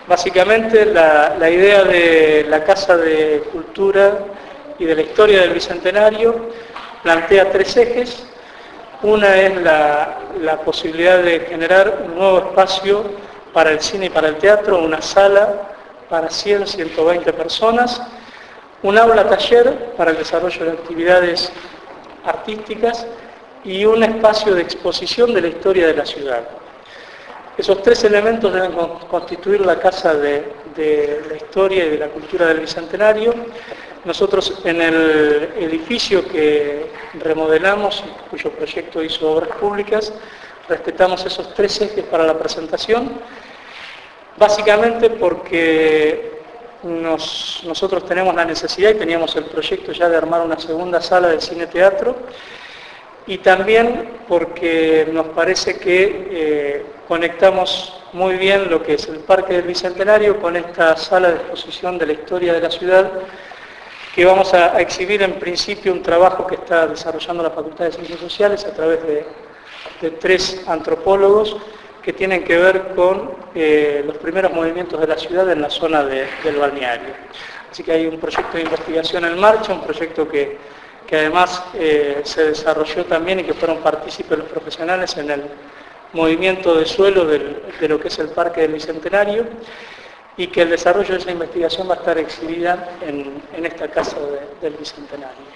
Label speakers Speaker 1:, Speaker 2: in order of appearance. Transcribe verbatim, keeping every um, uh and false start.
Speaker 1: Básicamente la, la idea de la Casa de Cultura y de la Historia del Bicentenario plantea tres ejes. Una es la, la posibilidad de generar un nuevo espacio para el cine y para el teatro, una sala para cien a ciento veinte personas, un aula taller para el desarrollo de actividades artísticas y un espacio de exposición de la historia de la ciudad. Esos tres elementos deben constituir la Casa de, de la Historia y de la Cultura del Bicentenario. Nosotros en el edificio que remodelamos, cuyo proyecto hizo Obras Públicas, respetamos esos tres ejes para la presentación, básicamente porque nos, nosotros tenemos la necesidad y teníamos el proyecto ya de armar una segunda sala de cine-teatro, y también porque nos parece que eh, conectamos muy bien lo que es el Parque del Bicentenario con esta sala de exposición de la historia de la ciudad, que vamos a, a exhibir en principio un trabajo que está desarrollando la Facultad de Ciencias Sociales a través de, de tres antropólogos que tienen que ver con eh, los primeros movimientos de la ciudad en la zona de, del balneario. Así que hay un proyecto de investigación en marcha, un proyecto que, que además eh, se desarrolló también y que fueron partícipes los profesionales en el movimiento de suelo del, de lo que es el Parque del Bicentenario, y que el desarrollo de esa investigación va a estar exhibida en, en esta Casa de, del Bicentenario.